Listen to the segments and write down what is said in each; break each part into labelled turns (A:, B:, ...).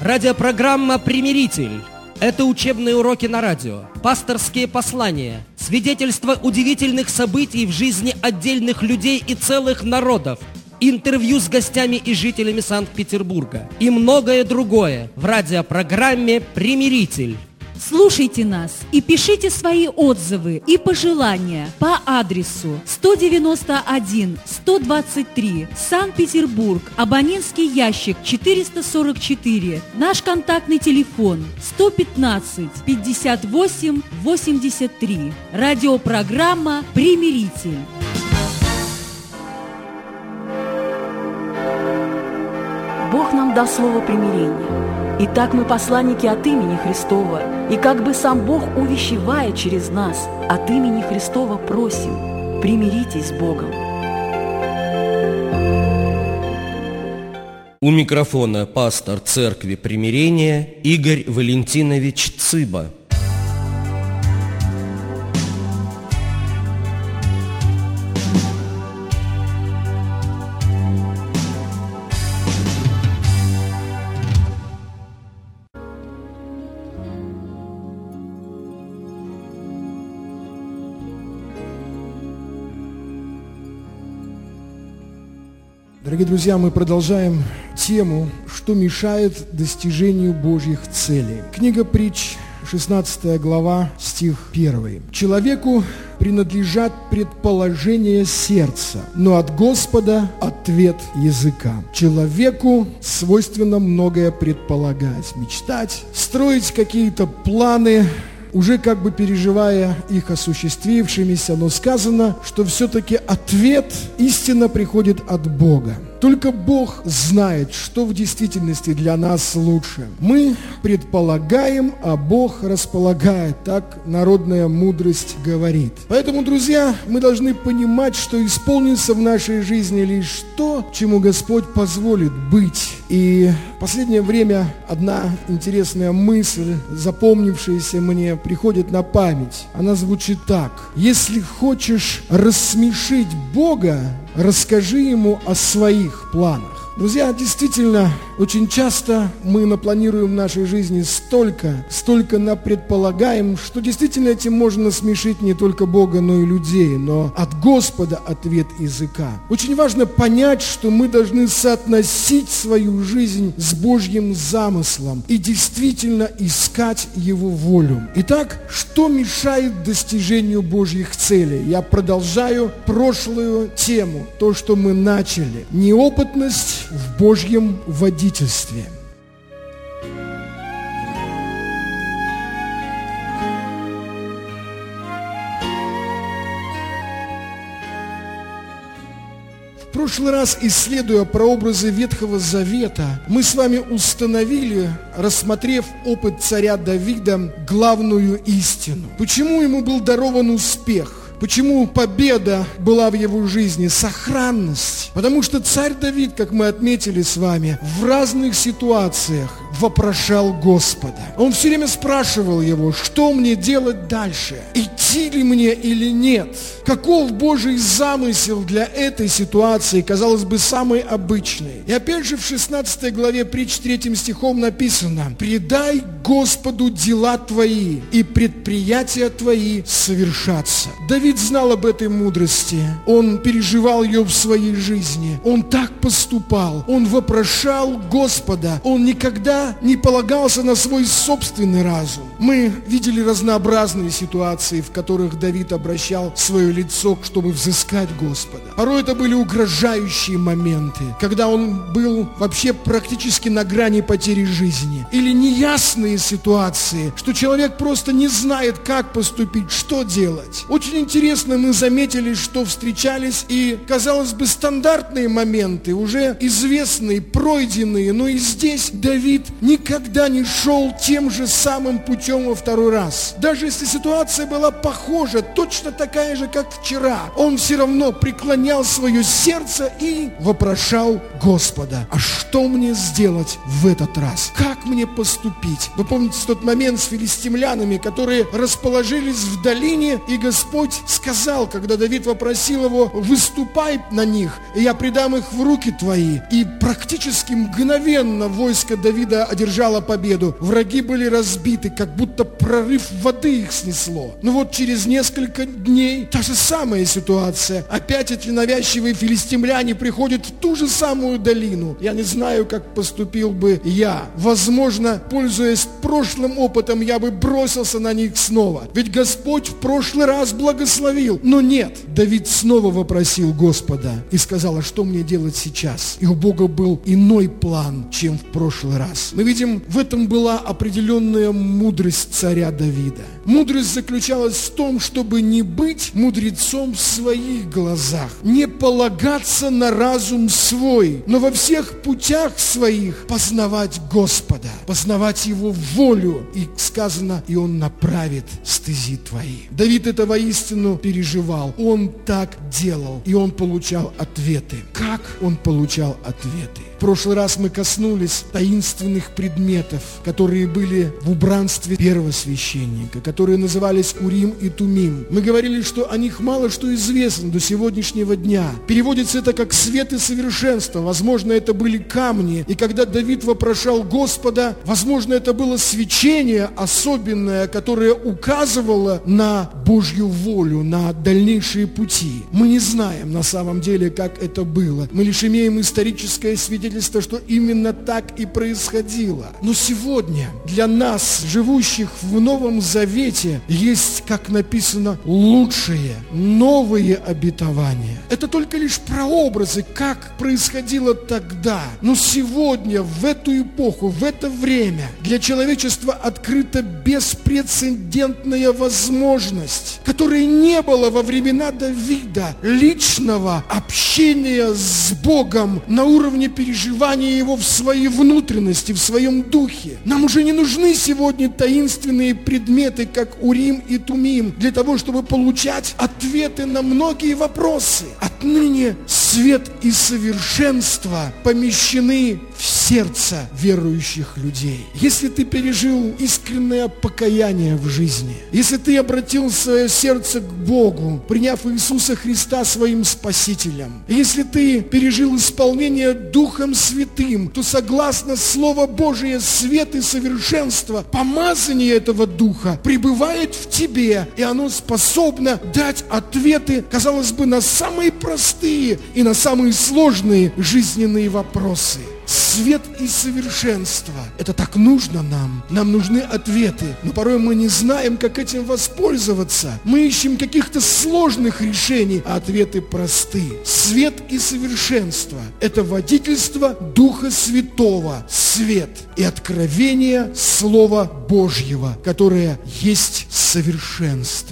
A: Радиопрограмма «Примиритель». Это учебные уроки на радио, пасторские послания, свидетельства удивительных событий в жизни отдельных людей и целых народов, интервью с гостями и жителями Санкт-Петербурга и многое другое в радиопрограмме «Примиритель».
B: Слушайте нас и пишите свои отзывы и пожелания по адресу 191-123, Санкт-Петербург, абонентский ящик 444, наш контактный телефон 115-58-83, радиопрограмма «Примиритель».
C: Бог нам дал слово примирения. Итак, мы посланники от имени Христова, и как бы сам Бог увещевая через нас, от имени Христова просим, примиритесь с Богом.
A: У микрофона пастор Церкви Примирения Игорь Валентинович Цыба.
D: Дорогие друзья, мы продолжаем тему, что мешает достижению Божьих целей. Книга Притч, 16 глава, стих 1. «Человеку принадлежат предположения сердца, но от Господа ответ языка». Человеку свойственно многое предполагать, мечтать, строить какие-то планы, уже как бы переживая их осуществившимися, но сказано, что все-таки ответ истинно приходит от Бога. Только Бог знает, что в действительности для нас лучше. Мы предполагаем, а Бог располагает, так народная мудрость говорит. Поэтому, друзья, мы должны понимать, что исполнится в нашей жизни лишь то, чему Господь позволит быть. И в последнее время одна интересная мысль, запомнившаяся мне, приходит на память. Она звучит так: если хочешь рассмешить Бога, расскажи Ему о своих планах. Друзья, действительно, очень часто мы напланируем в нашей жизни столько напредполагаем, что действительно этим можно смешить не только Бога, но и людей, но от Господа ответ языка. Очень важно понять, что мы должны соотносить свою жизнь с Божьим замыслом и действительно искать Его волю. Итак, что мешает достижению Божьих целей? Я продолжаю прошлую тему, то, что мы начали. Неопытность в Божьем водительстве. В прошлый раз, исследуя прообразы Ветхого Завета, мы с вами установили, рассмотрев опыт царя Давида, главную истину. Почему ему был дарован успех? Почему победа была в его жизни? Сохранность. Потому что царь Давид, как мы отметили с вами, в разных ситуациях вопрошал Господа. Он все время спрашивал его, что мне делать дальше? Идти ли мне или нет? Каков Божий замысел для этой ситуации, казалось бы, самой обычной? И опять же в 16 главе Притч 3 стихом написано: «Предай Господу дела твои, и предприятия твои совершатся». Давид знал об этой мудрости. Он переживал ее в своей жизни. Он так поступал. Он вопрошал Господа. Он никогда не полагался на свой собственный разум. Мы видели разнообразные ситуации, в которых Давид обращал свое лицо, чтобы взыскать Господа. Порой это были угрожающие моменты, когда он был вообще практически на грани потери жизни. Или неясные ситуации, что человек просто не знает, как поступить, что делать. Очень интересно, мы заметили, что встречались и, казалось бы, стандартные моменты, уже известные, пройденные, но и здесь Давид никогда не шел тем же самым путем во второй раз. Даже если ситуация была похожа, точно такая же, как вчера, он все равно преклонял свое сердце и вопрошал Господа: а что мне сделать в этот раз? Как мне поступить? Вы помните тот момент с филистимлянами, которые расположились в долине, и Господь сказал, когда Давид вопросил его: выступай на них, и я предам их в руки твои. И практически мгновенно войско Давида одержала победу. Враги были разбиты, как будто прорыв воды их снесло. Но вот через несколько дней та же самая ситуация. Опять эти навязчивые филистимляне приходят в ту же самую долину. Я не знаю, как поступил бы я. Возможно, пользуясь прошлым опытом, я бы бросился на них снова. Ведь Господь в прошлый раз благословил. Но нет, Давид снова вопросил Господа и сказал: а что мне делать сейчас? И у Бога был иной план, чем в прошлый раз. Мы видим, в этом была определенная мудрость царя Давида. Мудрость заключалась в том, чтобы не быть мудрецом в своих глазах, не полагаться на разум свой, но во всех путях своих познавать Господа, познавать Его волю. И сказано: и Он направит стези твои. Давид это воистину переживал. Он так делал, и он получал ответы. Как он получал ответы? В прошлый раз мы коснулись таинственных предметов, которые были в убранстве первосвященника, которые назывались Урим и Тумим. Мы говорили, что о них мало что известно до сегодняшнего дня. Переводится это как свет и совершенство. Возможно, это были камни. И когда Давид вопрошал Господа, возможно, это было свечение особенное, которое указывало на Божью волю, на дальнейшие пути. Мы не знаем на самом деле, как это было. Мы лишь имеем историческое свидетельство, что именно так и происходило. Но сегодня для нас, живущих в Новом Завете, есть, как написано, лучшие, новые обетования. Это только лишь прообразы, как происходило тогда. Но сегодня, в эту эпоху, в это время, для человечества открыта беспрецедентная возможность, которой не было во времена Давида, личного общения с Богом на уровне переживания Его в своей внутренности, в своем духе. Нам уже не нужны сегодня таинственные предметы, как Урим и Тумим, для того, чтобы получать ответы на многие вопросы. Отныне свет и совершенство помещены в сердце верующих людей. Если ты пережил искреннее покаяние в жизни, если ты обратил свое сердце к Богу, приняв Иисуса Христа своим Спасителем, если ты пережил исполнение Духом Святым, то согласно Слову Божие, свет и совершенство, помазание этого Духа пребывает в тебе, и оно способно дать ответы, казалось бы, на самые простые и на самые сложные жизненные вопросы. Свет и совершенство. Это так нужно нам. Нам нужны ответы. Но порой мы не знаем, как этим воспользоваться. Мы ищем каких-то сложных решений, а ответы просты. Свет и совершенство. Это водительство Духа Святого. Свет и откровение Слова Божьего, которое есть совершенство.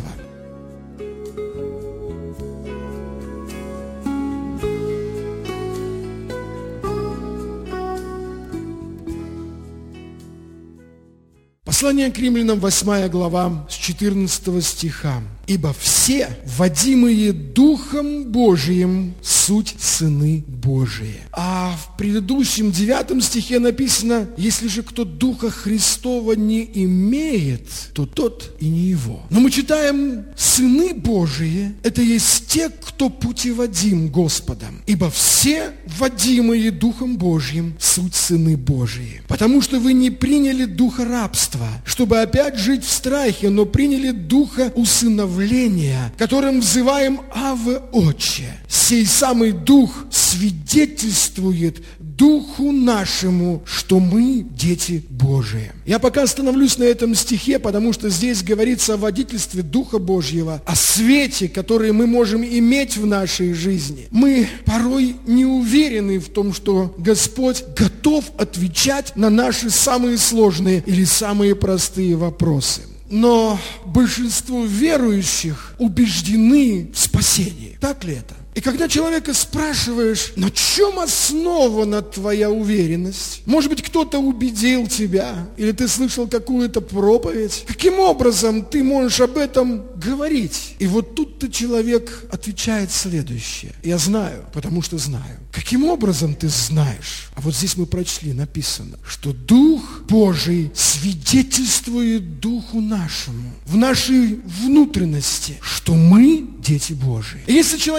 D: Послание к римлянам, 8 глава, с 14 стиха. «Ибо все, водимые Духом Божиим, суть сыны Божии». А в предыдущем 9 стихе написано: «Если же кто Духа Христова не имеет, то тот и не его». Но мы читаем: «Сыны Божии» – это есть те, кто путеводим Господом. «Ибо все, водимые Духом Божьим, суть сыны Божии». Потому что вы не приняли духа рабства, чтобы опять жить в страхе, но приняли духа усыновления, которым взываем Аве Отче. Сей самый Дух свидетельствует Духу нашему, что мы дети Божии. Я пока остановлюсь на этом стихе, потому что здесь говорится о водительстве Духа Божьего, о свете, который мы можем иметь в нашей жизни. Мы порой не уверены в том, что Господь готов отвечать на наши самые сложные или самые простые вопросы. Но большинство верующих убеждены в спасении. Так ли это? И когда человека спрашиваешь: на чем основана твоя уверенность? Может быть, кто-то убедил тебя, или ты слышал какую-то проповедь. Каким образом ты можешь об этом говорить? И вот тут-то человек отвечает следующее. Я знаю, потому что знаю. Каким образом ты знаешь? А вот здесь мы прочли, написано, что Дух Божий свидетельствует Духу нашему, в нашей внутренности, что мы дети Божии. И если человек переживает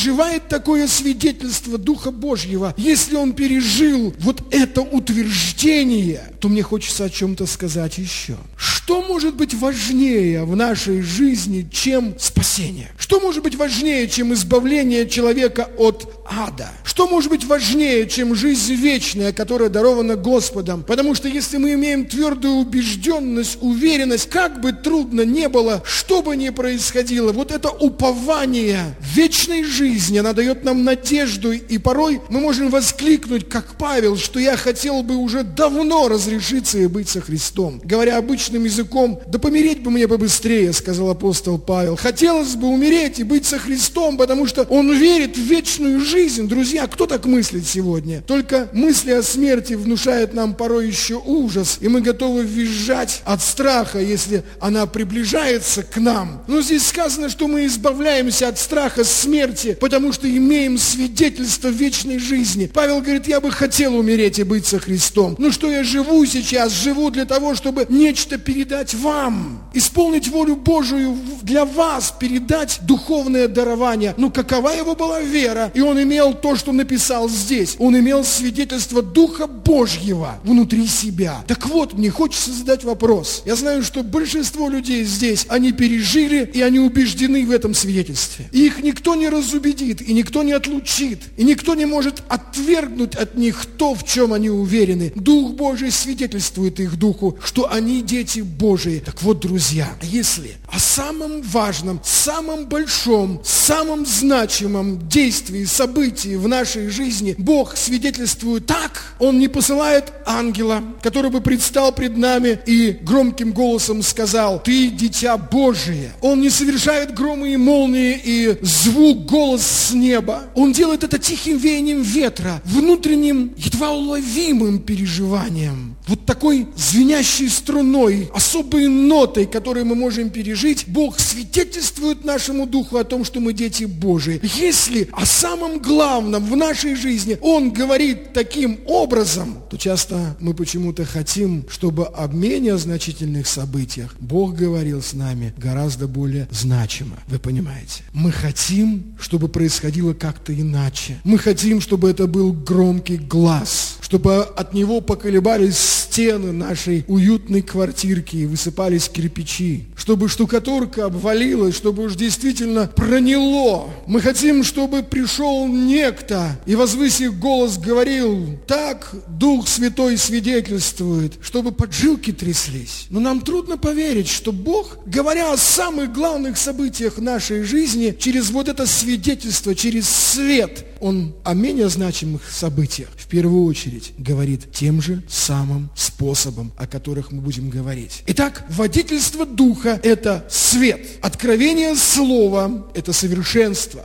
D: переживает такое свидетельство Духа Божьего, если он пережил вот это утверждение, то мне хочется о чем-то сказать еще. Что может быть важнее в нашей жизни, чем спасение? Что может быть важнее, чем избавление человека от ада? Что может быть важнее, чем жизнь вечная, которая дарована Господом? Потому что если мы имеем твердую убежденность, уверенность, как бы трудно ни было, что бы ни происходило, вот это упование вечной жизни, она дает нам надежду, и порой мы можем воскликнуть, как Павел, что я хотел бы уже давно разрешиться и быть со Христом. Говоря обычным языком, да помереть бы мне побыстрее, сказал апостол Павел. Хотелось бы умереть и быть со Христом, потому что он верит в вечную жизнь. Друзья, кто так мыслит сегодня? Только мысли о смерти внушают нам порой еще ужас, и мы готовы визжать от страха, если она приближается к нам. Но здесь сказано, что мы избавляемся от страха смерти, потому что имеем свидетельство вечной жизни. Павел говорит, я бы хотел умереть и быть со Христом. Но что я живу сейчас? Живу для того, чтобы нечто передать вам, исполнить волю Божию для вас, передать духовное дарование. Ну, какова его была вера? И он имел то, что написал здесь. Он имел свидетельство Духа Божьего внутри себя. Так вот, мне хочется задать вопрос. Я знаю, что большинство людей здесь, они пережили, и они убеждены в этом свидетельстве. И их никто не разубедит, и никто не отлучит, и никто не может отвергнуть от них то, в чем они уверены. Дух Божий свидетельствует их духу, что они дети Божии. Так вот, друзья, если о самом важном, самом большом, самом значимом действии, событии в нашей жизни Бог свидетельствует так, Он не посылает ангела, который бы предстал пред нами и громким голосом сказал: «Ты дитя Божие». Он не совершает громы и молнии и звук, голос с неба. Он делает это тихим веянием ветра, внутренним, едва уловимым переживанием. Вот такой звенящей струной, особой нотой, которую мы можем пережить, Бог свидетельствует нашему духу о том, что мы дети Божии. Если о самом главном в нашей жизни Он говорит таким образом, то часто мы почему-то хотим, чтобы об менее значительных событиях Бог говорил с нами гораздо более значимо. Вы понимаете? Мы хотим, чтобы происходило как-то иначе. Мы хотим, чтобы это был громкий глас, чтобы от него поколебались стены нашей уютной квартирки и высыпались кирпичи, чтобы штукатурка обвалилась, чтобы уж действительно проняло. Мы хотим, чтобы пришел некто и, возвысив голос, говорил: «Так Дух Святой свидетельствует», чтобы поджилки тряслись. Но нам трудно поверить, что Бог, говоря о самых главных событиях нашей жизни, через вот это свидетельство, через свет, Он о менее значимых событиях в первую очередь говорит тем же самым способом, о которых мы будем говорить. Итак, водительство Духа – это свет. Откровение Слова – это совершенство.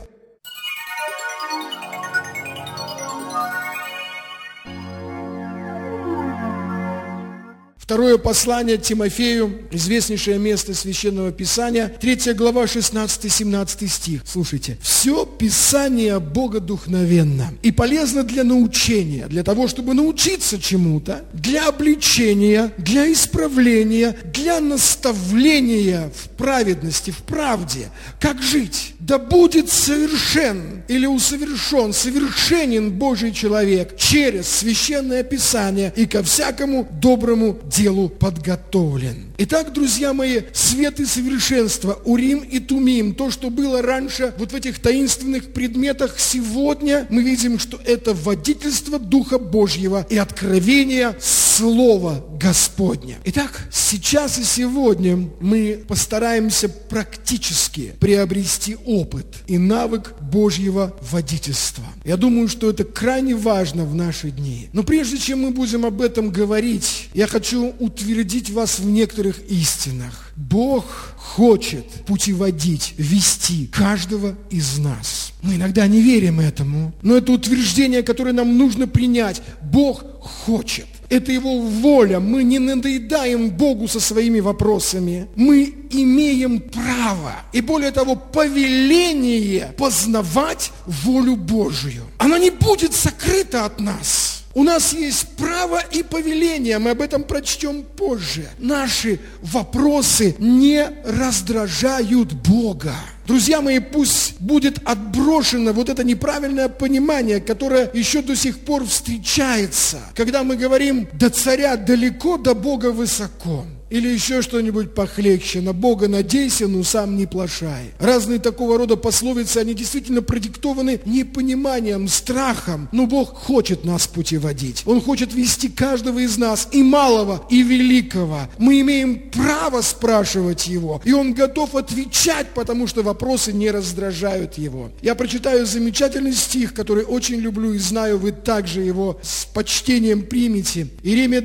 D: Второе послание Тимофею, известнейшее место Священного Писания, 3 глава, 16-17 стих. Слушайте. «Все Писание богодухновенно и полезно для научения, для того, чтобы научиться чему-то, для обличения, для исправления, для наставления в праведности, в правде, как жить. Да будет совершен или усовершен, совершенен Божий человек через Священное Писание и ко всякому доброму делу подготовлен». Итак, друзья мои, свет и совершенство, Урим и Тумим, то, что было раньше вот в этих таинственных предметах, сегодня мы видим, что это водительство Духа Божьего и откровение Слова Господня. Итак, сейчас и сегодня мы постараемся практически приобрести опыт и навык Божьего водительства. Я думаю, что это крайне важно в наши дни. Но прежде чем мы будем об этом говорить, я хочу утвердить вас в некоторых истинах. Бог хочет путеводить, вести каждого из нас. Мы иногда не верим этому, но это утверждение, которое нам нужно принять. Бог хочет. Это Его воля. Мы не надоедаем Богу со своими вопросами. Мы имеем право, и более того, повеление познавать волю Божию. Она не будет сокрыта от нас. У нас есть право и повеление, мы об этом прочтем позже. Наши вопросы не раздражают Бога. Друзья мои, пусть будет отброшено вот это неправильное понимание, которое еще до сих пор встречается, когда мы говорим: до царя далеко, до Бога высоко. Или еще что-нибудь похлеще: на Бога надейся, но сам не плашай. Разные такого рода пословицы, они действительно продиктованы непониманием, страхом. Но Бог хочет нас путеводить. Он хочет вести каждого из нас, и малого, и великого. Мы имеем право спрашивать Его, и Он готов отвечать, потому что вопросы не раздражают Его. Я прочитаю замечательный стих, который очень люблю и знаю, вы также его с почтением примете. Иеремия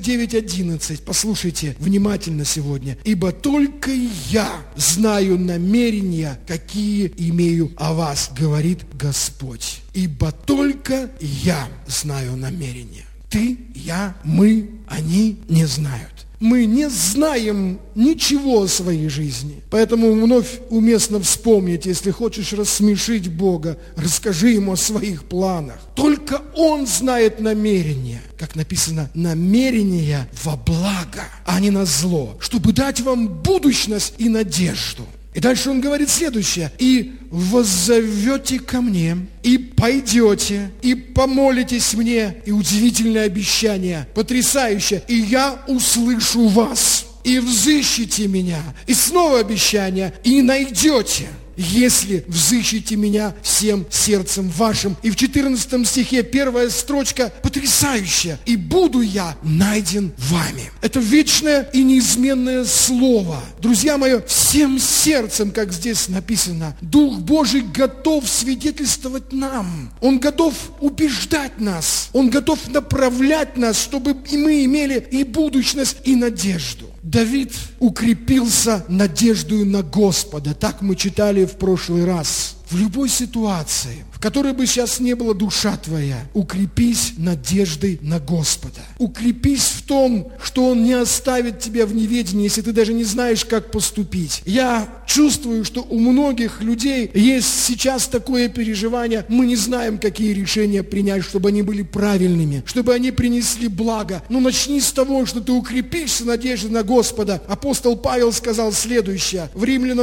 D: 29:11. Послушайте внимательно сегодня. «Ибо только я знаю намерения, какие имею о вас, говорит Господь». Ибо только я знаю намерения. Ты, я, мы, они не знают. Мы не знаем ничего о своей жизни. Поэтому вновь уместно вспомнить: если хочешь рассмешить Бога, расскажи Ему о своих планах. Только Он знает намерения. Как написано, намерения во благо, а не на зло, чтобы дать вам будущность и надежду. И дальше он говорит следующее: «И воззовете ко мне, и пойдете, и помолитесь мне». И удивительное обещание, потрясающее: «И я услышу вас, и взыщите меня». И снова обещание: «И найдете, если взыщите меня всем сердцем вашим». И в 14 стихе первая строчка потрясающая: «И буду я найден вами». Это вечное и неизменное слово. Друзья мои, всем сердцем, как здесь написано, Дух Божий готов свидетельствовать нам. Он готов убеждать нас. Он готов направлять нас, чтобы и мы имели и будущность, и надежду. Давид укрепился надеждою на Господа. Так мы читали в прошлый раз. В любой ситуации, в которой бы сейчас не была душа твоя, укрепись надеждой на Господа. Укрепись в том, что Он не оставит тебя в неведении, если ты даже не знаешь, как поступить. Я чувствую, что у многих людей есть сейчас такое переживание: мы не знаем, какие решения принять, чтобы они были правильными, чтобы они принесли благо. Но начни с того, что ты укрепишься надеждой на Господа. Апостол Павел сказал следующее. В Римлянам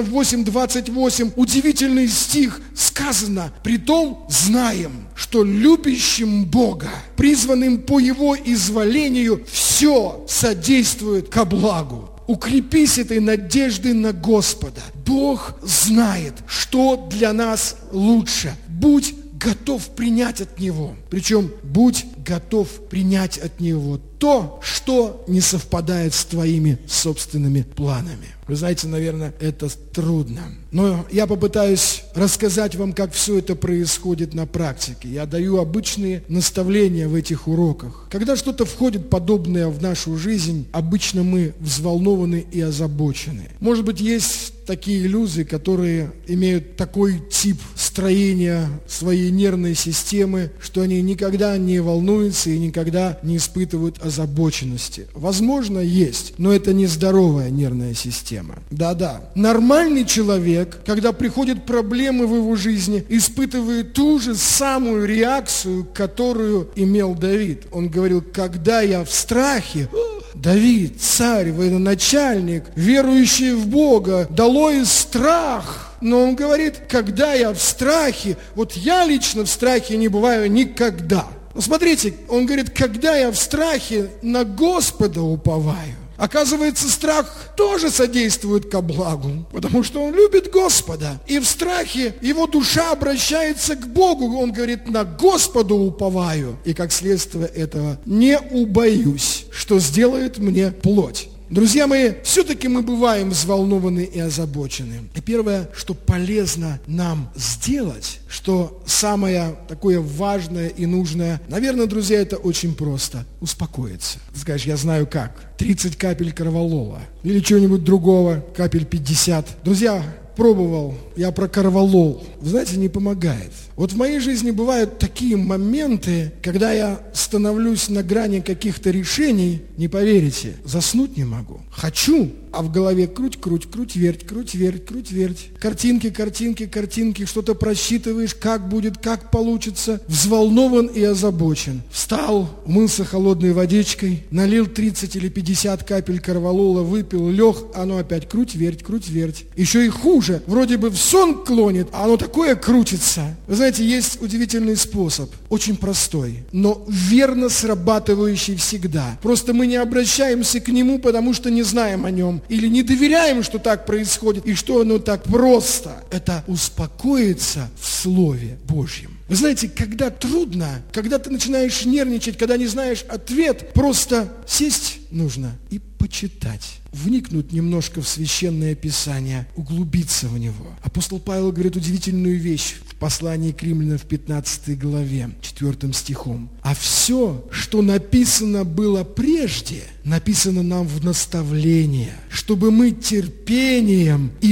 D: 8:28 удивительный стих сказано: «Притом знаем, что любящим Бога, призванным по Его изволению, все содействует ко благу». Укрепись этой надеждой на Господа. Бог знает, что для нас лучше. Будь готов принять от Него. Причем будь готов принять от Него то, что не совпадает с твоими собственными планами. Вы знаете, наверное, это трудно. Но я попытаюсь рассказать вам, как все это происходит на практике. Я даю обычные наставления в этих уроках. Когда что-то входит подобное в нашу жизнь, обычно мы взволнованы и озабочены. Может быть, есть такие люди, которые имеют такой тип строения своей нервной системы, что они никогда не волнуются и никогда не испытывают озабоченности. Возможно, есть, но это не здоровая нервная система. Да-да. Нормальный человек, когда приходят проблемы в его жизни, испытывает ту же самую реакцию, которую имел Давид. Он говорил: когда я в страхе, Давид, царь, военачальник, верующий в Бога, долой страх. Но он говорит: когда я в страхе, вот я лично в страхе не бываю никогда. Но смотрите, он говорит: когда я в страхе, на Господа уповаю. Оказывается, страх тоже содействует ко благу, потому что он любит Господа. И в страхе его душа обращается к Богу. Он говорит: на Господа уповаю. И как следствие этого не убоюсь, что сделает мне плоть. Друзья мои, все-таки мы бываем взволнованы и озабочены. И первое, что полезно нам сделать, что самое такое важное и нужное, наверное, друзья, это очень просто: успокоиться. Ты скажешь: я знаю как. 30 капель корвалола или чего-нибудь другого, капель 50. Друзья, пробовал, я прокорвалол. Вы знаете, не помогает. Вот в моей жизни бывают такие моменты, когда я становлюсь на грани каких-то решений, не поверите, заснуть не могу. Хочу, а в голове круть, верть. Картинки, что-то просчитываешь, как будет, как получится. Взволнован и озабочен. Встал, умылся холодной водичкой, налил 30 или 50 капель корвалола, выпил, лег, оно опять круть, верть. Еще и хуже, вроде бы в сон клонит, а оно такое крутится. Вы знаете, есть удивительный способ, очень простой, но верно срабатывающий всегда. Просто мы не обращаемся к нему, потому что не знаем о нем, или не доверяем, что так происходит, и что оно так просто. Это успокоиться в Слове Божьем. Вы знаете, когда трудно, когда ты начинаешь нервничать, когда не знаешь ответ, просто сесть нужно и почитать, вникнуть немножко в Священное Писание, углубиться в него. Апостол Павел говорит удивительную вещь в послании к Римлянам в 15 главе, 4 стихом. А все, что написано было прежде, написано нам в наставление, чтобы мы терпением и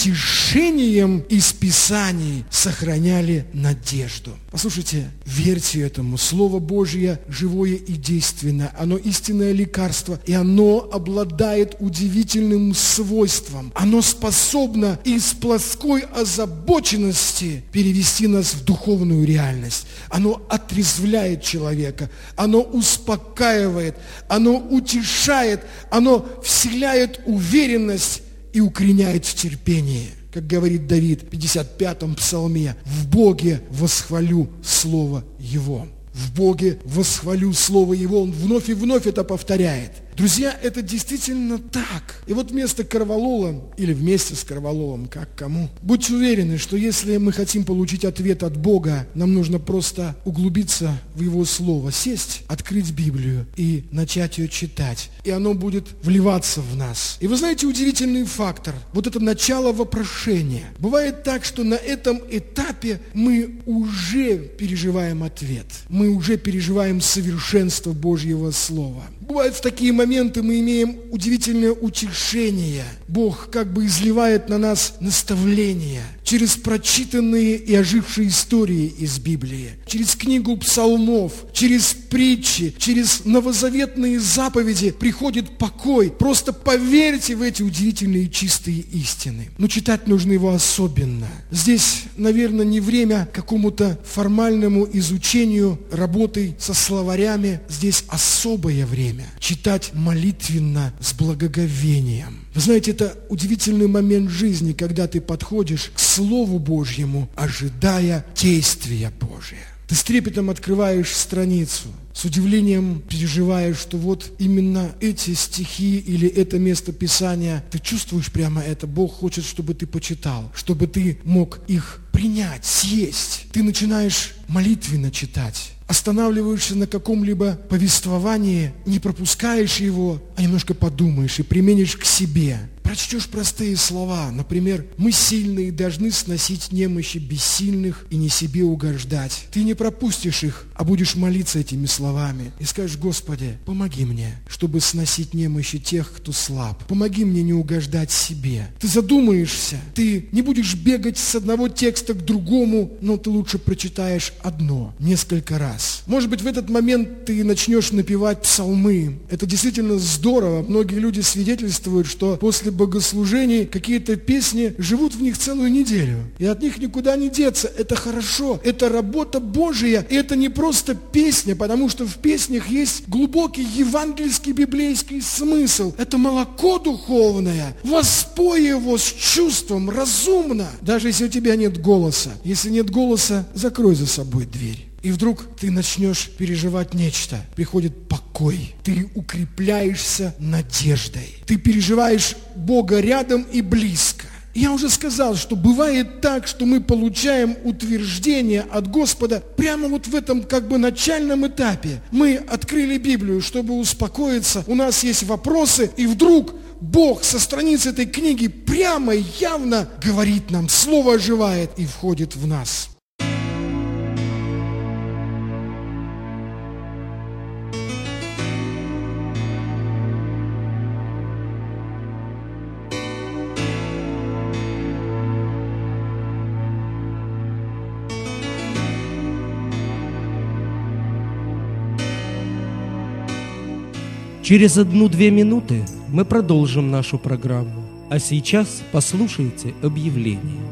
D: утешением из Писаний сохраняли надежду. Послушайте, верьте этому. Слово Божье живое и действенное. Оно истинное лекарство, и оно обладает удивительным свойством. Оно способно из плоской озабоченности перевести нас в духовную реальность. Оно отрезвляет человека, оно успокаивает, оно утешает, оно вселяет уверенность и укореняет в терпении. Как говорит Давид в 55-м псалме, «В Боге восхвалю Слово Его». В Боге восхвалю Слово Его. Он вновь и вновь это повторяет. Друзья, это действительно так. И вот вместо корвалола, или вместе с корвалолом, как кому, будьте уверены, что если мы хотим получить ответ от Бога, нам нужно просто углубиться в Его Слово, сесть, открыть Библию и начать ее читать. И оно будет вливаться в нас. И вы знаете, удивительный фактор, вот это начало вопрошения. Бывает так, что на этом этапе мы уже переживаем ответ. Мы уже переживаем совершенство Божьего Слова. Бывают в такие моменты мы имеем удивительное утешение. Бог как бы изливает на нас наставления через прочитанные и ожившие истории из Библии, через книгу псалмов, через притчи, через новозаветные заповеди приходит покой. Просто поверьте в эти удивительные чистые истины. Но читать нужно его особенно. Здесь, наверное, не время какому-то формальному изучению работы со словарями. Здесь особое время. Читать молитвенно, с благоговением. Вы знаете, это удивительный момент жизни, когда ты подходишь к Слову Божьему, ожидая действия Божия. Ты с трепетом открываешь страницу, с удивлением переживаешь, что вот именно эти стихи или это место Писания, ты чувствуешь прямо это. Бог хочет, чтобы ты почитал, чтобы ты мог их принять, съесть. Ты начинаешь молитвенно читать. Останавливаешься на каком-либо повествовании, не пропускаешь его, а немножко подумаешь и применишь к себе. Прочтешь простые слова, например, «Мы сильные, должны сносить немощи бессильных и не себе угождать». Ты не пропустишь их, а будешь молиться этими словами и скажешь: «Господи, помоги мне, чтобы сносить немощи тех, кто слаб. Помоги мне не угождать себе». Ты задумаешься, ты не будешь бегать с одного текста к другому, но ты лучше прочитаешь одно несколько раз. Может быть, в этот момент ты начнешь напевать псалмы. Это действительно здорово. Многие люди свидетельствуют, что после богослужений какие-то песни живут в них целую неделю. И от них никуда не деться. Это хорошо. Это работа Божия. И это не просто песня, потому что в песнях есть глубокий евангельский библейский смысл. Это молоко духовное. Воспой его с чувством, разумно. Даже если у тебя нет голоса. Если нет голоса, закрой за собой дверь. И вдруг ты начнешь переживать нечто. Приходит покой. Ты укрепляешься надеждой. Ты переживаешь Бога рядом и близко. Я уже сказал, что бывает так, что мы получаем утверждение от Господа прямо вот в этом как бы начальном этапе. Мы открыли Библию, чтобы успокоиться, у нас есть вопросы, и вдруг Бог со страниц этой книги прямо и явно говорит нам, Слово оживает и входит в нас.
A: Через 1-2 минуты мы продолжим нашу программу. А сейчас послушайте объявление.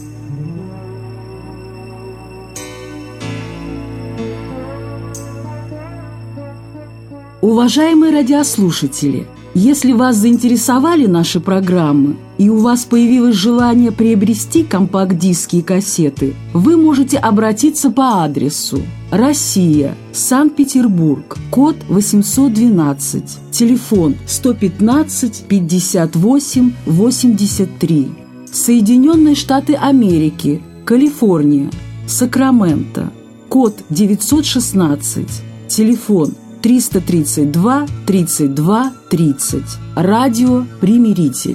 C: Уважаемые радиослушатели, если вас заинтересовали наши программы и у вас появилось желание приобрести компакт-диски и кассеты, вы можете обратиться по адресу: Россия, Санкт-Петербург, код 812, телефон 115 58 83, Соединенные Штаты Америки, Калифорния, Сакраменто, код 916, телефон 332 32 30. Радио «Примиритель».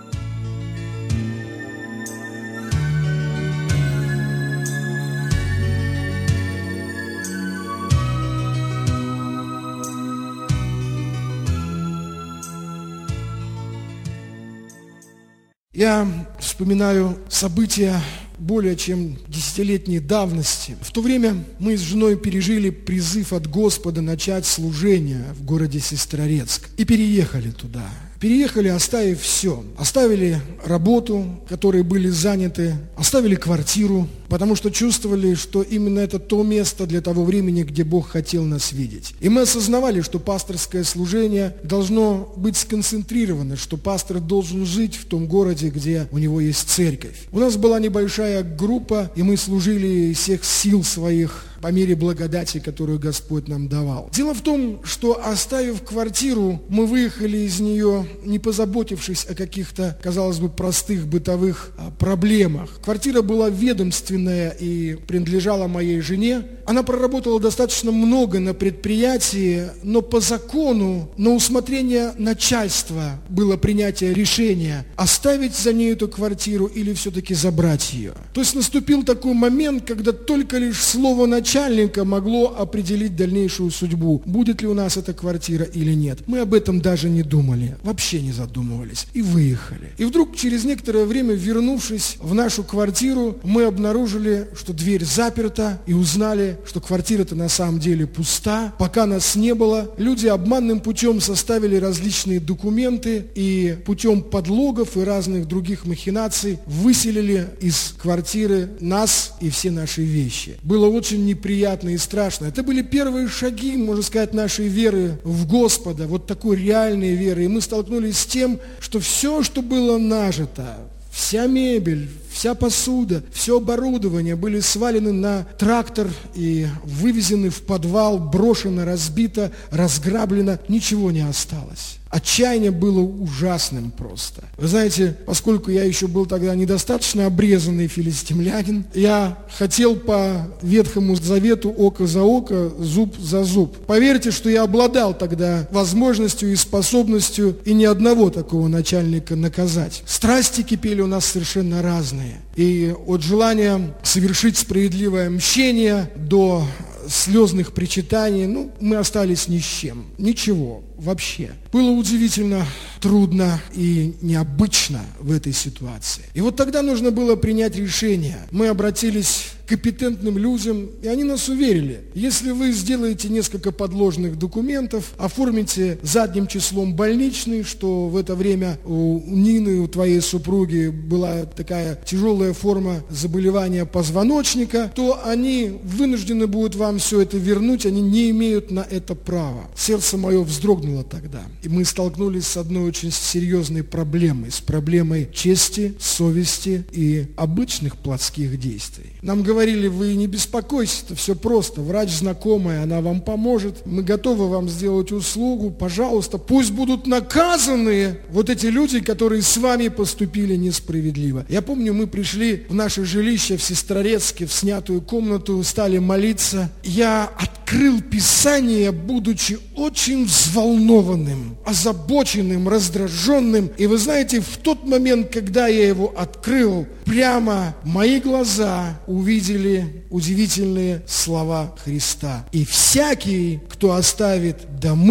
D: Я вспоминаю события более чем 10-летней давности. В то время мы с женой пережили призыв от Господа начать служение в городе Сестрорецк и переехали туда. Переехали, оставив все. Оставили работу, которые были заняты, оставили квартиру, потому что чувствовали, что именно это то место для того времени, где Бог хотел нас видеть. И мы осознавали, что пасторское служение должно быть сконцентрировано, что пастор должен жить в том городе, где у него есть церковь. У нас была небольшая группа, и мы служили из всех сил своих по мере благодати, которую Господь нам давал. Дело в том, что, оставив квартиру, мы выехали из нее, не позаботившись о каких-то, казалось бы, простых бытовых проблемах. Квартира была ведомственная и принадлежала моей жене. Она проработала достаточно много на предприятии, но по закону, на усмотрение начальства было принятие решения, оставить за ней эту квартиру или все-таки забрать ее. То есть наступил такой момент, когда только лишь слово начальника могло определить дальнейшую судьбу, будет ли у нас эта квартира или нет. Мы об этом даже не думали, вообще не задумывались, и выехали. И вдруг через некоторое время, вернувшись в нашу квартиру, мы обнаружили, что дверь заперта, и узнали, что квартира-то на самом деле пуста. Пока нас не было, люди обманным путем составили различные документы и путем подлогов и разных других махинаций выселили из квартиры нас и все наши вещи. Было очень неприятно и страшно. Это были первые шаги, можно сказать, нашей веры в Господа, вот такой реальной веры. И мы столкнулись с тем, что все, что было нажито, вся мебель, вся посуда, все оборудование были свалены на трактор и вывезены в подвал, брошено, разбито, разграблено, ничего не осталось. Отчаяние было ужасным просто. Вы знаете, поскольку я еще был тогда недостаточно обрезанный филистимлянин, я хотел по Ветхому Завету око за око, зуб за зуб. Поверьте, что я обладал тогда возможностью и способностью и ни одного такого начальника наказать. Страсти кипели у нас совершенно разные. И от желания совершить справедливое мщение до слезных причитаний, мы остались ни с чем. Ничего, вообще. Было удивительно трудно и необычно в этой ситуации. И вот тогда нужно было принять решение. Мы обратились к компетентным людям, и они нас уверили. Если вы сделаете несколько подложных документов, оформите задним числом больничный, что в это время у Нины, у твоей супруги, была такая тяжелая форма заболевания позвоночника, то они вынуждены будут вам все это вернуть, они не имеют на это права. Сердце мое вздрогнуло тогда, и мы столкнулись с одной очень серьезной проблемой, с проблемой чести, совести и обычных плотских действий. Нам говорили: вы не беспокойтесь, это все просто, врач знакомая, она вам поможет, мы готовы вам сделать услугу, пожалуйста, пусть будут наказаны вот эти люди, которые с вами поступили несправедливо. Я помню, мы пришли в наше жилище в Сестрорецке, в снятую комнату, стали молиться. Я открыл Писание, будучи очень взволнованным, озабоченным, раздраженным. И вы знаете, в тот момент, когда я его открыл, прямо мои глаза увидели удивительные слова Христа. «И всякий, кто оставит домы,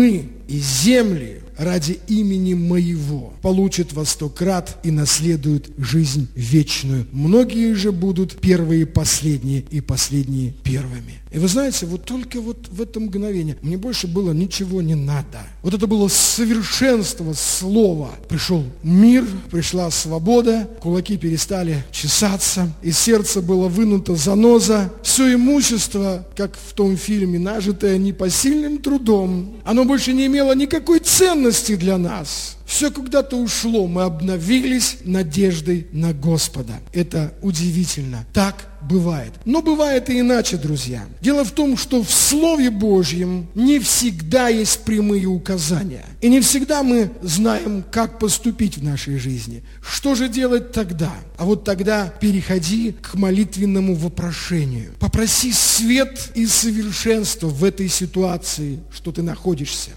D: и земли ради имени Моего получат во 100 крат и наследуют жизнь вечную. Многие же будут первые последние, и последние первыми». И вы знаете, вот только вот в это мгновение мне больше было ничего не надо. Вот это было совершенство слова. Пришел мир, пришла свобода, кулаки перестали чесаться, из сердца была вынута заноза. Все имущество, как в том фильме, нажитое непосильным трудом, оно больше не имело никакой ценности для нас. Все куда-то ушло, мы обновились надеждой на Господа. Это удивительно. Так бывает. Но бывает и иначе, друзья. Дело в том, что в Слове Божьем не всегда есть прямые указания. И не всегда мы знаем, как поступить в нашей жизни. Что же делать тогда? А вот тогда переходи к молитвенному вопрошению. Попроси свет и совершенство в этой ситуации, что ты находишься.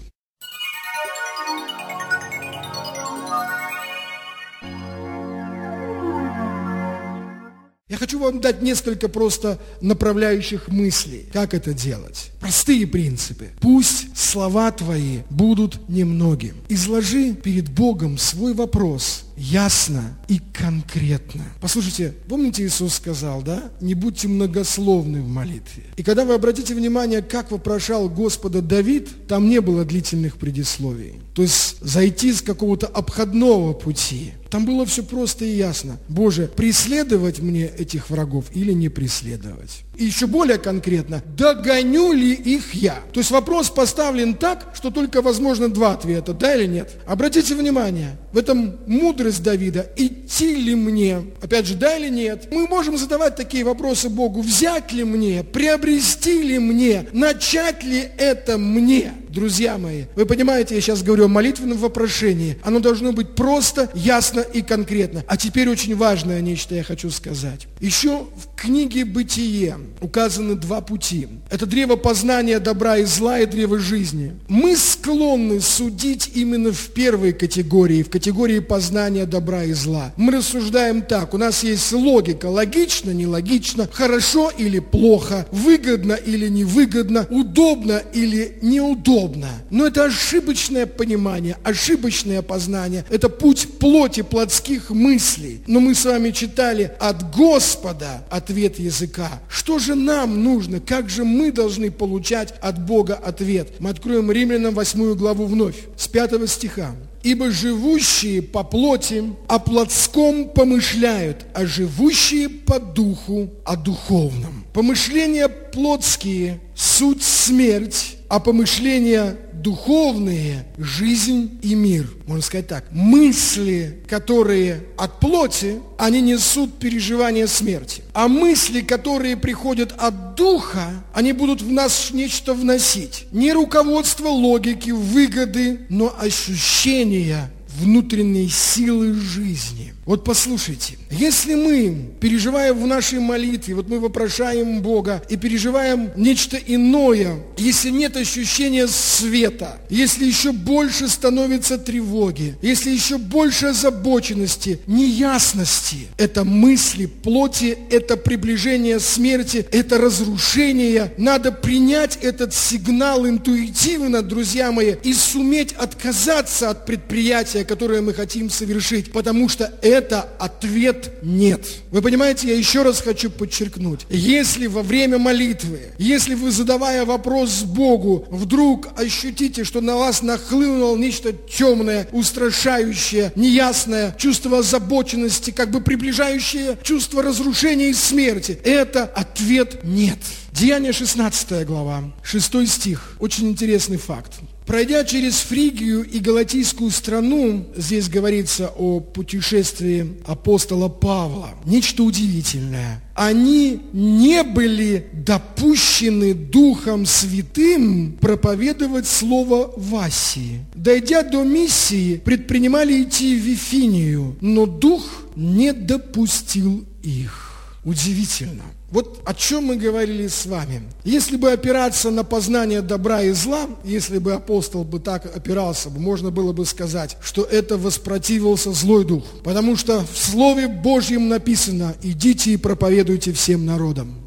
D: Я хочу вам дать несколько просто направляющих мыслей, как это делать. Простые принципы. Пусть слова твои будут немногим. Изложи перед Богом свой вопрос ясно и конкретно. Послушайте, помните, Иисус сказал, да? Не будьте многословны в молитве. И когда вы обратите внимание, как вопрошал Господа Давид, там не было длительных предисловий. То есть зайти с какого-то обходного пути. Там было все просто и ясно. Боже, преследовать мне этих врагов или не преследовать? И еще более конкретно, догоню ли их я? То есть вопрос поставлен так, что только возможно два ответа, да или нет? Обратите внимание, в этом мудрость Давида, идти ли мне, опять же, да или нет? Мы можем задавать такие вопросы Богу, взять ли мне, приобрести ли мне, начать ли это мне? Друзья мои, вы понимаете, я сейчас говорю о молитвенном вопрошении. Оно должно быть просто, ясно и конкретно. А теперь очень важное нечто я хочу сказать. Еще в книге «Бытие» указаны два пути. Это древо познания добра и зла и древо жизни. Мы склонны судить именно в первой категории, в категории познания добра и зла. Мы рассуждаем так, у нас есть логика, логично, нелогично, хорошо или плохо, выгодно или невыгодно, удобно или неудобно. Но это ошибочное понимание, ошибочное познание. Это путь плоти, плотских мыслей. Но мы с вами читали от Господа ответ языка. Что же нам нужно? Как же мы должны получать от Бога ответ? Мы откроем Римлянам 8 главу вновь, с 5 стиха. «Ибо живущие по плоти о плотском помышляют, а живущие по духу о духовном. Помышления плотские – суть смерть, а помышления духовные – жизнь и мир». Можно сказать так. Мысли, которые от плоти, они несут переживание смерти. А мысли, которые приходят от духа, они будут в нас нечто вносить. Не руководство логики, выгоды, но ощущения внутренней силы жизни. Вот послушайте, если мы переживаем в нашей молитве, вот мы вопрошаем Бога и переживаем нечто иное, если нет ощущения света, если еще больше становится тревоги, если еще больше озабоченности, неясности, это мысли плоти, это приближение смерти, это разрушение, надо принять этот сигнал интуитивно, друзья мои, и суметь отказаться от предприятия, которое мы хотим совершить, потому что это ответ нет. Вы понимаете, я еще раз хочу подчеркнуть. Если во время молитвы, если вы, задавая вопрос Богу, вдруг ощутите, что на вас нахлынуло нечто темное, устрашающее, неясное, чувство озабоченности, как бы приближающее чувство разрушения и смерти, это ответ нет. Деяния 16 глава, 6 стих. Очень интересный факт. Пройдя через Фригию и Галатийскую страну, здесь говорится о путешествии апостола Павла, нечто удивительное. Они не были допущены Духом Святым проповедовать слово в Асии. Дойдя до Миссии, предпринимали идти в Вифинию, но Дух не допустил их. Удивительно. Вот о чем мы говорили с вами. Если бы опираться на познание добра и зла, если бы апостол бы так опирался, можно было бы сказать, что это воспротивился злой дух. Потому что в Слове Божьем написано: идите и проповедуйте всем народам.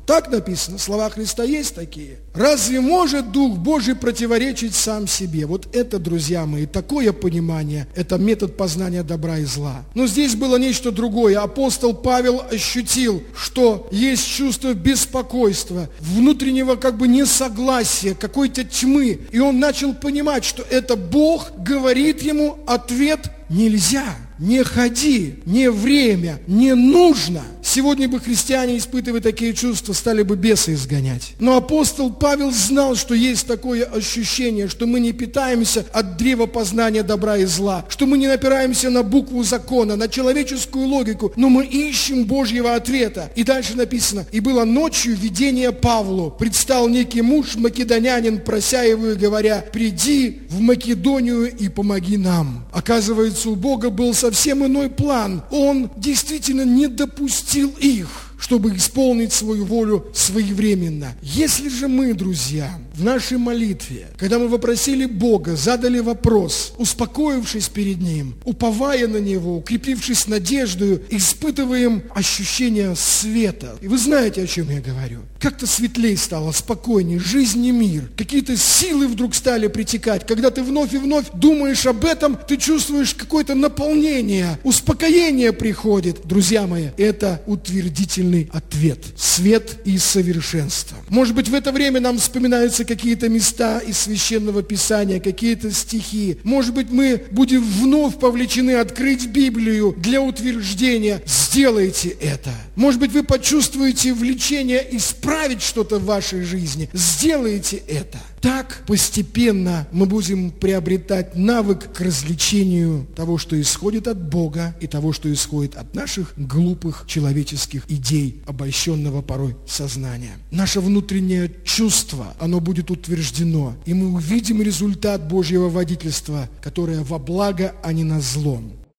D: Так написано, слова Христа есть такие. Разве может Дух Божий противоречить сам себе? Вот это, друзья мои, такое понимание, это метод познания добра и зла. Но здесь было нечто другое. Апостол Павел ощутил, что есть чувство беспокойства, внутреннего несогласия, какой-то тьмы. И он начал понимать, что это Бог говорит ему ответ: нельзя. Не ходи, не время, не нужно. Сегодня бы христиане, испытывая такие чувства, стали бы бесы изгонять. Но апостол Павел знал, что есть такое ощущение, что мы не питаемся от древа познания добра и зла, что мы не напираемся на букву закона, на человеческую логику, но мы ищем Божьего ответа. И дальше написано: «И было ночью видение Павлу. Предстал некий муж, македонянин, прося его и говоря: приди в Македонию и помоги нам». Оказывается, у Бога был совсем иной план. Он действительно не допустил их, чтобы исполнить свою волю своевременно. Если же мы, друзья, в нашей молитве, когда мы вопросили Бога, задали вопрос, успокоившись перед Ним, уповая на Него, укрепившись надеждою, испытываем ощущение света. И вы знаете, о чем я говорю. Как-то светлее стало, спокойнее, жизнь и мир. Какие-то силы вдруг стали притекать. Когда ты вновь и вновь думаешь об этом, ты чувствуешь какое-то наполнение, успокоение приходит. Друзья мои, это утвердительный ответ. Свет и совершенство. Может быть, в это время нам вспоминаются какие-то места из Священного Писания, какие-то стихи. Может быть, мы будем вновь повлечены открыть Библию для утверждения. Сделайте это. Может быть, вы почувствуете влечение исправить что-то в вашей жизни. Сделайте это. Так постепенно мы будем приобретать навык к развлечению того, что исходит от Бога, и того, что исходит от наших глупых человеческих идей, обольщенного порой сознания. Наше внутреннее чувство, оно будет утверждено, и мы увидим результат Божьего водительства, которое во благо, а не на зло.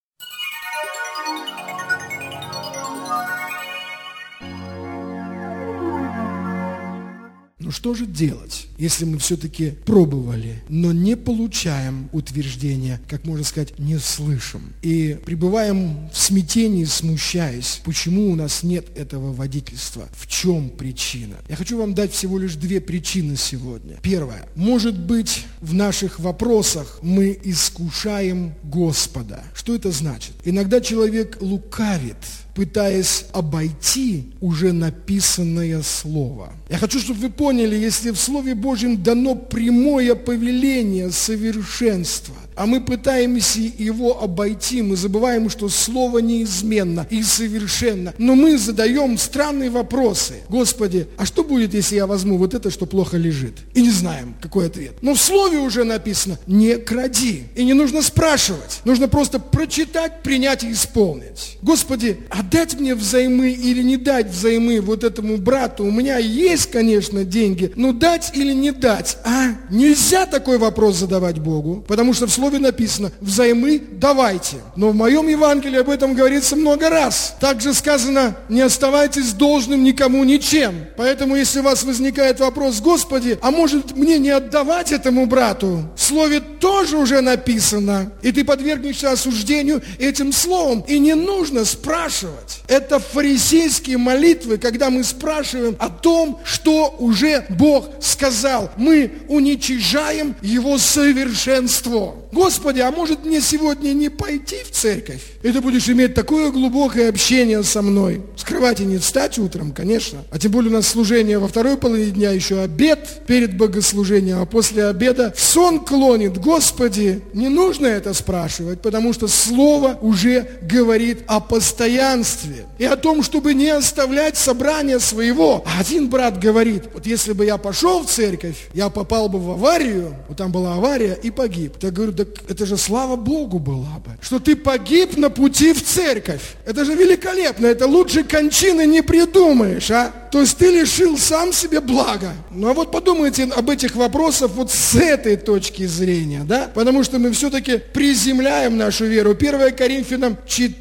D: Ну что же делать, если мы все-таки пробовали, но не получаем утверждения, как можно сказать, не слышим, и пребываем в смятении, смущаясь, почему у нас нет этого водительства, в чем причина? Я хочу вам дать всего лишь две причины сегодня. Первое. Может быть, в наших вопросах мы искушаем Господа. Что это значит? Иногда человек лукавит, пытаясь обойти уже написанное слово. Я хочу, чтобы вы поняли, если в Слове Божьем дано прямое повеление совершенства, а мы пытаемся его обойти, мы забываем, что Слово неизменно и совершенно. Но мы задаем странные вопросы. Господи, а что будет, если я возьму вот это, что плохо лежит? И не знаем, какой ответ. Но в Слове уже написано: не кради. И не нужно спрашивать. Нужно просто прочитать, принять и исполнить. Господи, отдать мне взаймы или не дать взаймы вот этому брату? У меня есть, конечно, деньги, но дать или не дать? Нельзя такой вопрос задавать Богу, потому что в Слове написано: взаймы давайте. Но в моем Евангелии об этом говорится много раз. Также сказано: не оставайтесь должным никому ничем. Поэтому, если у вас возникает вопрос: Господи, а может мне не отдавать этому брату? В Слове тоже уже написано, и ты подвергнешься осуждению этим словом. И не нужно спрашивать. Это фарисейские молитвы, когда мы спрашиваем о том, что уже Бог сказал. Мы уничижаем Его совершенство. Господи, а может мне сегодня не пойти в церковь? И ты будешь иметь такое глубокое общение со мной. С кровати не встать утром, конечно. А тем более у нас служение во второй половине дня, еще обед перед богослужением, а после обеда в сон клонит. Господи, не нужно это спрашивать, потому что Слово уже говорит о постоянстве и о том, чтобы не оставлять собрания своего. А один брат говорит: вот если бы я пошел в церковь, я попал бы в аварию, вот там была авария, и погиб. Я говорю: да это же слава Богу была бы, что ты погиб на пути в церковь. Это же великолепно, это лучше кончины не придумаешь, То есть ты лишил сам себе блага. Ну а вот подумайте об этих вопросах вот с этой точки зрения, да? Потому что мы все-таки приземляем нашу веру. 1 Коринфянам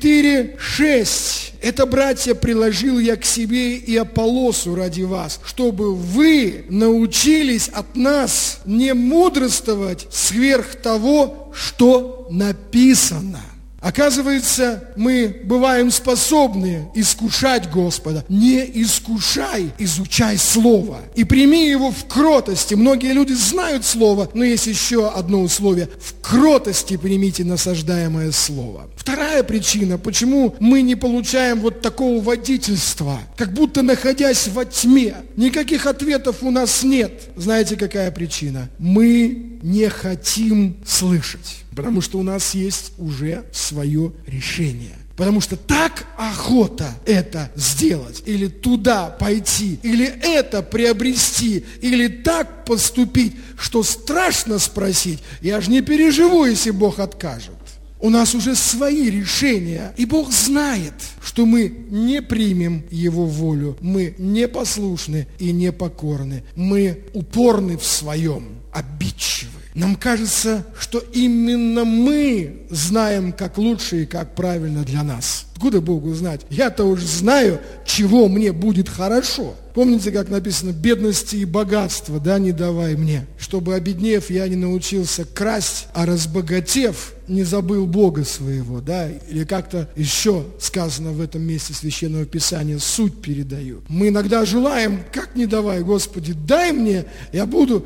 D: 4:6. Это, братья, приложил я к себе и Аполлосу ради вас, чтобы вы научились от нас не мудрствовать сверх того, что написано. Оказывается, мы бываем способны искушать Господа. Не искушай, изучай Слово. И прими его в кротости. Многие люди знают Слово, но есть еще одно условие. В кротости примите насаждаемое Слово. Вторая причина, почему мы не получаем вот такого водительства, как будто находясь во тьме. Никаких ответов у нас нет. Знаете, какая причина? Мы не хотим слышать. Потому что у нас есть уже свое решение. Потому что так охота это сделать, или туда пойти, или это приобрести, или так поступить, что страшно спросить, я же не переживу, если Бог откажет. У нас уже свои решения, и Бог знает, что мы не примем Его волю, мы непослушны и непокорны, мы упорны в своем, обидчивы. Нам кажется, что именно мы знаем, как лучше и как правильно для нас. Откуда Богу знать? Я-то уже знаю, чего мне будет хорошо. Помните, как написано, бедности и богатства, да, не давай мне, чтобы, обеднев, я не научился красть, а разбогатев, не забыл Бога своего, да, или как-то еще сказано в этом месте Священного Писания, суть передаю. Мы иногда желаем, как не давай, Господи, дай мне, я буду,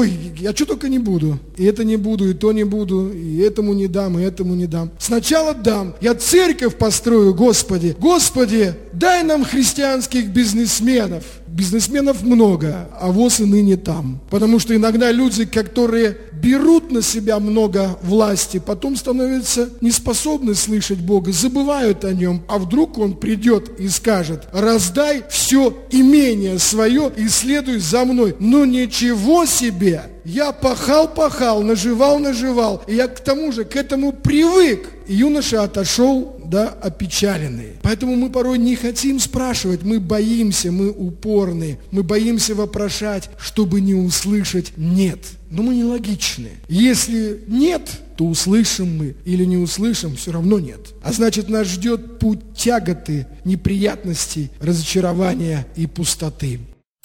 D: я что только не буду, и это не буду, и то не буду, и этому не дам, и этому не дам. Сначала дам, я церковь построю, Господи, дай нам христианских бизнесменов. Бизнесменов много, а воз и ныне там. Потому что иногда люди, которые берут на себя много власти, потом становятся неспособны слышать Бога, забывают о Нем. А вдруг Он придет и скажет: раздай все имение свое и следуй за мной. Ну ничего себе! Я пахал, наживал, и я к тому же к этому привык. И юноша отошел, да, опечаленный. Поэтому мы порой не хотим спрашивать, мы боимся, мы упорны, мы боимся вопрошать, чтобы не услышать «нет». Но мы нелогичны. Если нет, то услышим мы или не услышим, все равно нет. А значит, нас ждет путь тяготы, неприятностей, разочарования и пустоты.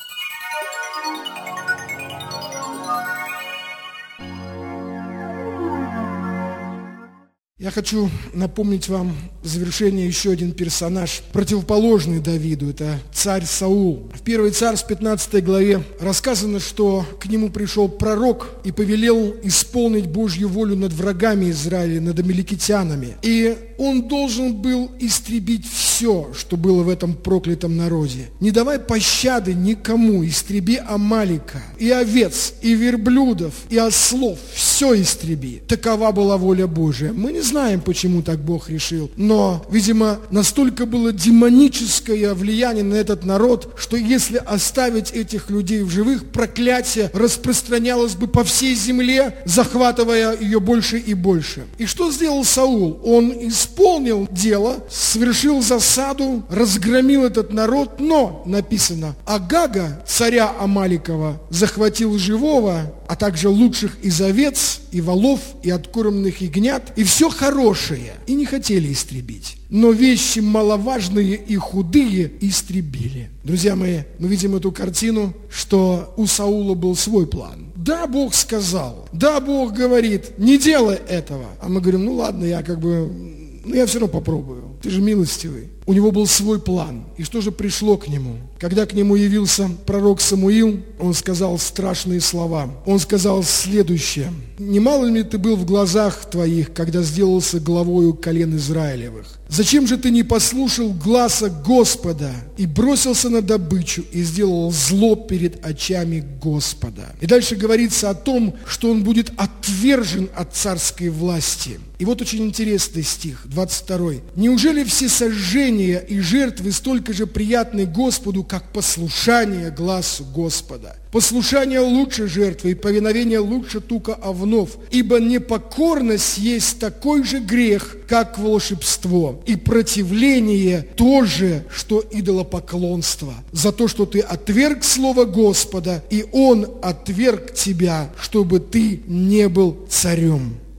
D: Я хочу напомнить вам в завершение еще один персонаж, противоположный Давиду, это царь Саул. В 1 Царств 15 главе рассказано, что к нему пришел пророк и повелел исполнить Божью волю над врагами Израиля, над амаликитянами. И он должен был истребить все, что было в этом проклятом народе. Не давай пощады никому, истреби Амалика, и овец, и верблюдов, и ослов, все истреби. Такова была воля Божия. Мы не знаем, почему так Бог решил, но, видимо, настолько было демоническое влияние на этот народ, что если оставить этих людей в живых, проклятие распространялось бы по всей земле, захватывая ее больше и больше. И что сделал Саул? Он исполнил дело, совершил засаду, разгромил этот народ, но, написано, Агага, царя Амаликова, захватил живого, а также лучших из овец, и волов, и откормленных ягнят, и все хорошее, и не хотели истребить. Но вещи маловажные и худые истребили. Друзья мои, мы видим эту картину, что у Саула был свой план. Да, Бог сказал, да, Бог говорит, не делай этого. А мы говорим, ну ладно, я все равно попробую. Ты же милостивый. У него был свой план. И что же пришло к нему? Когда к нему явился пророк Самуил, он сказал страшные слова. Он сказал следующее. «Немало ли ты был в глазах твоих, когда сделался главою колен Израилевых? Зачем же ты не послушал гласа Господа и бросился на добычу и сделал зло перед очами Господа?» И дальше говорится о том, что он будет отвержен от царской власти. И вот очень интересный стих, 22. «Неужели все сожжения и жертвы столько же приятны Господу, как послушание гласу Господа? Послушание лучше жертвы, и повиновение лучше тука овнов, ибо непокорность есть такой же грех, как волшебство, и противление то же, что идолопоклонство. За то, что ты отверг слово Господа, и Он отверг тебя, чтобы ты не был царем».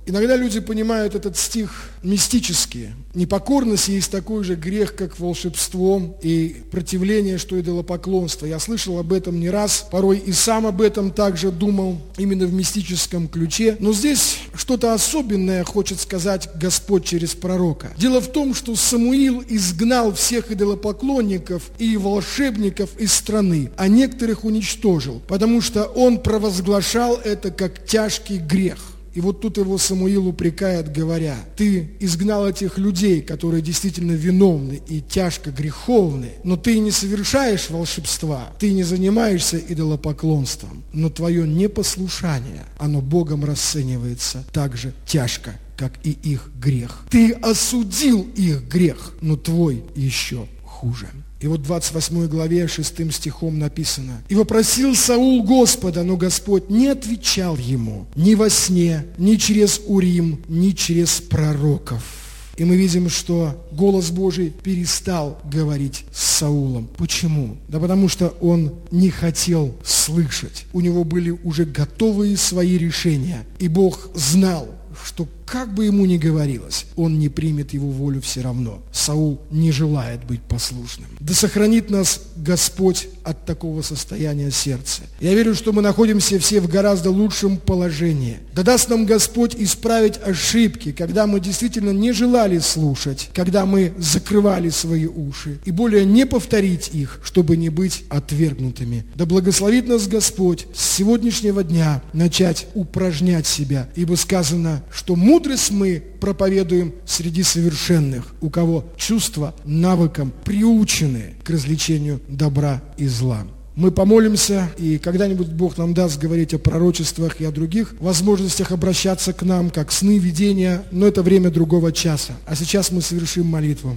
D: Иногда люди понимают этот стих мистически. Непокорность есть такой же грех, как волшебство и противление, что идолопоклонство. Я слышал об этом не раз, порой и сам об этом также думал, именно в мистическом ключе. Но здесь что-то особенное хочет сказать Господь через пророка. Дело в том, что Самуил изгнал всех идолопоклонников и волшебников из страны, а некоторых уничтожил, потому что он провозглашал это как тяжкий грех. И вот тут его Самуил упрекает, говоря: ты изгнал этих людей, которые действительно виновны и тяжко греховны, но ты не совершаешь волшебства, ты не занимаешься идолопоклонством, но твое непослушание, оно Богом расценивается так же тяжко, как и их грех. Ты осудил их грех, но твой еще хуже. И вот в 28 главе 6 стихом написано: «И вопросил Саул Господа, но Господь не отвечал ему ни во сне, ни через Урим, ни через пророков». И мы видим, что голос Божий перестал говорить с Саулом. Почему? Да потому что он не хотел слышать. У него были уже готовые свои решения. И Бог знал, что как бы ему ни говорилось, он не примет его волю все равно. Саул не желает быть послушным. Да сохранит нас Господь от такого состояния сердца. Я верю, что мы находимся все в гораздо лучшем положении. Да даст нам Господь исправить ошибки, когда мы действительно не желали слушать, когда мы закрывали свои уши, и более не повторить их, чтобы не быть отвергнутыми. Да благословит нас Господь с сегодняшнего дня начать упражнять себя, ибо сказано, что мудрость мы проповедуем среди совершенных, у кого чувства навыком приучены к развлечению добра и зла. Мы помолимся, и когда-нибудь Бог нам даст говорить о пророчествах и о других возможностях обращаться к нам, как сны, видения, но это время другого часа. А сейчас мы совершим молитву.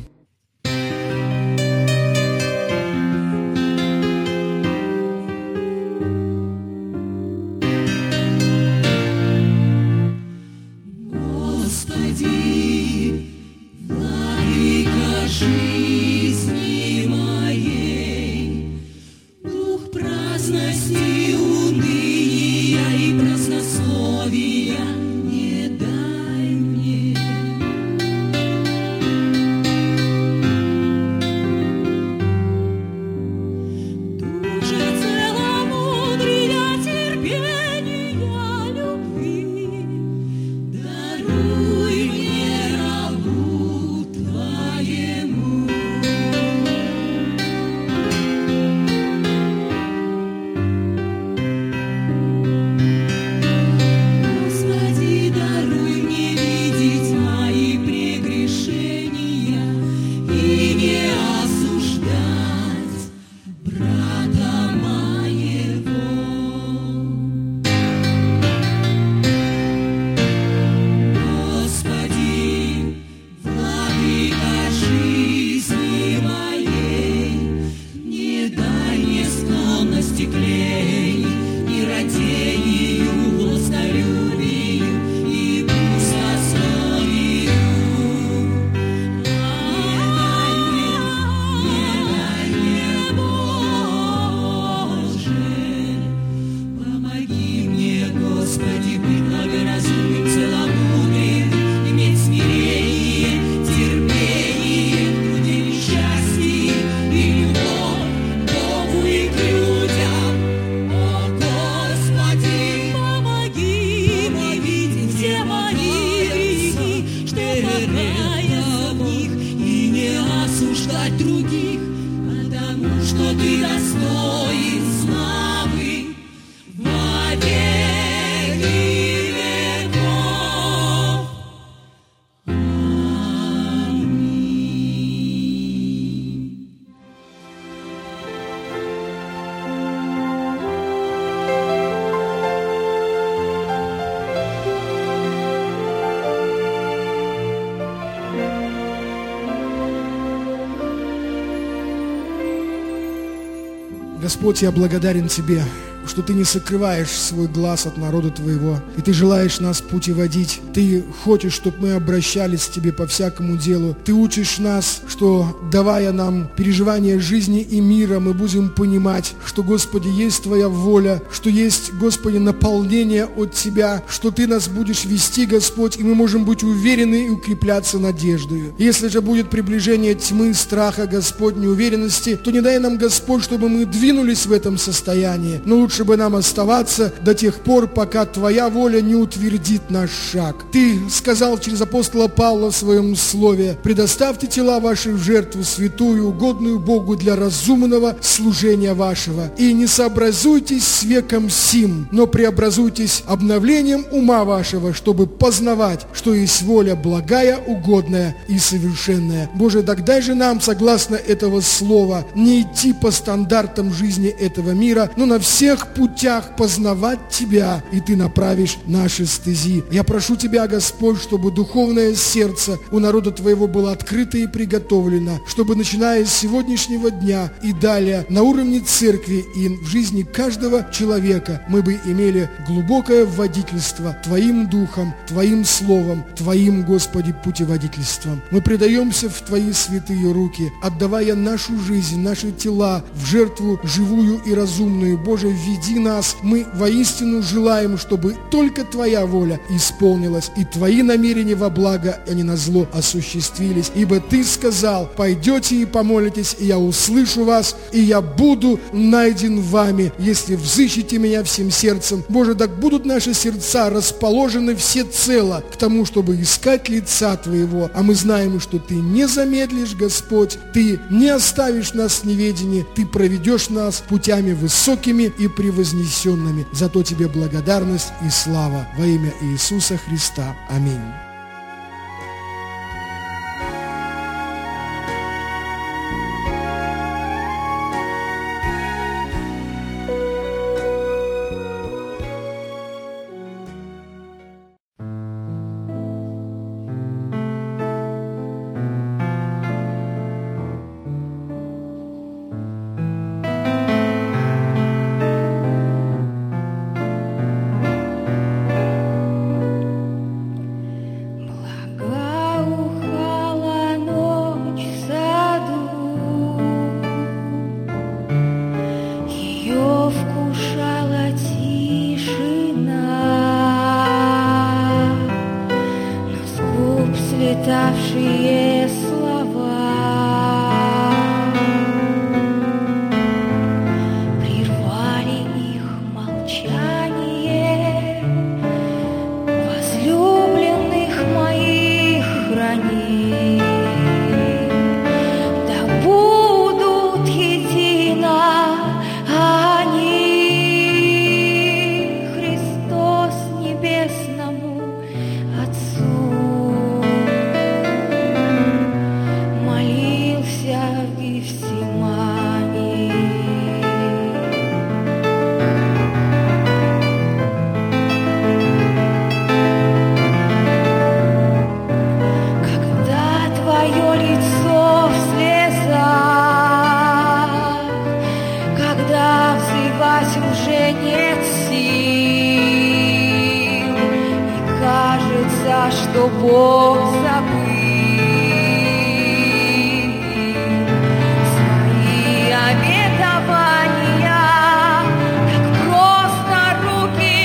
D: Господь, я благодарен Тебе что Ты не сокрываешь свой глаз от народа Твоего, и Ты желаешь нас путеводить. Ты хочешь, чтобы мы обращались к Тебе по всякому делу. Ты учишь нас, что, давая нам переживание жизни и мира, мы будем понимать, что, Господи, есть Твоя воля, что есть, Господи, наполнение от Тебя, что Ты нас будешь вести, Господь, и мы можем быть уверены и укрепляться надеждою. Если же будет приближение тьмы, страха, Господь, неуверенности, то не дай нам, Господь, чтобы мы двинулись в этом состоянии, но лучше бы нам оставаться до тех пор, пока Твоя воля не утвердит наш шаг. Ты сказал через апостола Павла в своем слове: «Предоставьте тела ваши в жертву святую, угодную Богу для разумного служения вашего, и не сообразуйтесь с веком сим, но преобразуйтесь обновлением ума вашего, чтобы познавать, что есть воля благая, угодная и совершенная». Боже, так дай же нам, согласно этого слова, не идти по стандартам жизни этого мира, но на всех путях познавать Тебя, и Ты направишь наши стези. Я прошу Тебя, Господь, чтобы духовное сердце у народа Твоего было открыто и приготовлено, чтобы, начиная с сегодняшнего дня и далее, на уровне церкви и в жизни каждого человека мы бы имели глубокое вводительство Твоим Духом, Твоим Словом, Твоим, Господи, путеводительством. Мы предаемся в Твои святые руки, отдавая нашу жизнь, наши тела в жертву живую и разумную. Боже, веди нас. Мы воистину желаем, чтобы только Твоя воля исполнилась, и Твои намерения во благо, а не на зло, осуществились. Ибо Ты сказал: пойдете и помолитесь, и я услышу вас, и я буду найден вами, если взыщете меня всем сердцем. Боже, так будут наши сердца расположены всецело к тому, чтобы искать лица Твоего. А мы знаем, что Ты не замедлишь, Господь, Ты не оставишь нас в неведении, Ты проведешь нас путями высокими и превознесенными. Зато Тебе благодарность и слава во имя Иисуса Христа. Аминь.
E: слетавшие слова прервали их молчание. Возлюбленных моих храни, да будут едино они. Христос небесному Отцу молился в Гефсимании. Когда твое лицо в слезах, когда взывать уже нет сил, и кажется, что Бог забыл свои обетования, так просто руки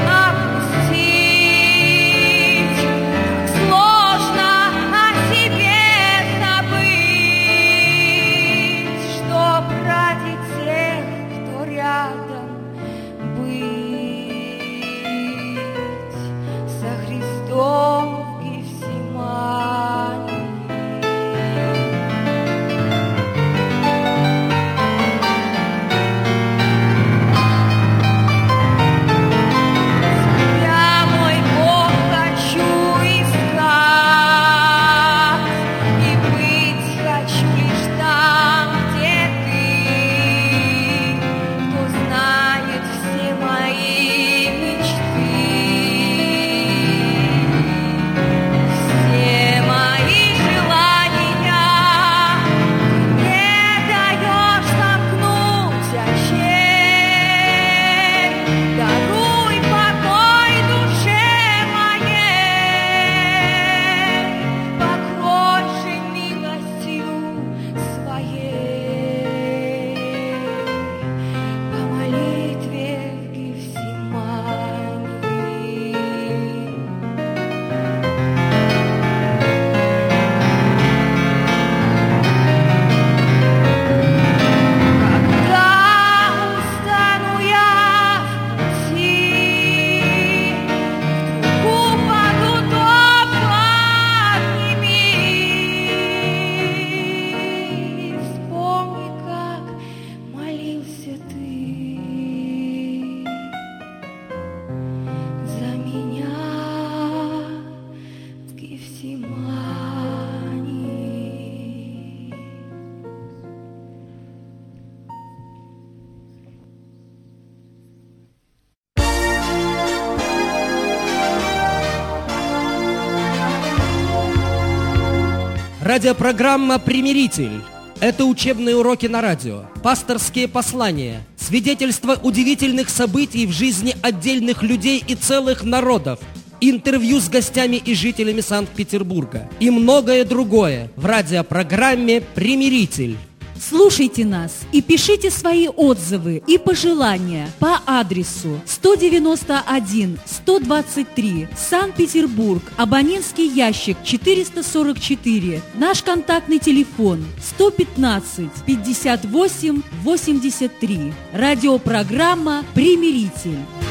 E: опустить, так сложно о себе забыть, чтоб ради тех, кто рядом, быть. Со Христом в Гефсимании. Когда твое лицо в слезах, когда взывать уже нет сил, и кажется, что Бог забыл свои обетования, так просто руки опустить, так сложно о себе забыть, чтоб ради тех, кто рядом быть. Со Христом в Гефсимании.
A: Радиопрограмма «Примиритель». Это учебные уроки на радио, пасторские послания, свидетельства удивительных событий в жизни отдельных людей и целых народов, интервью с гостями и жителями Санкт-Петербурга и многое другое в радиопрограмме «Примиритель».
B: Слушайте нас и пишите свои отзывы и пожелания по адресу 191-123, Санкт-Петербург, абонентский ящик 444, наш контактный телефон 115-58-83. Радиопрограмма «Примиритель».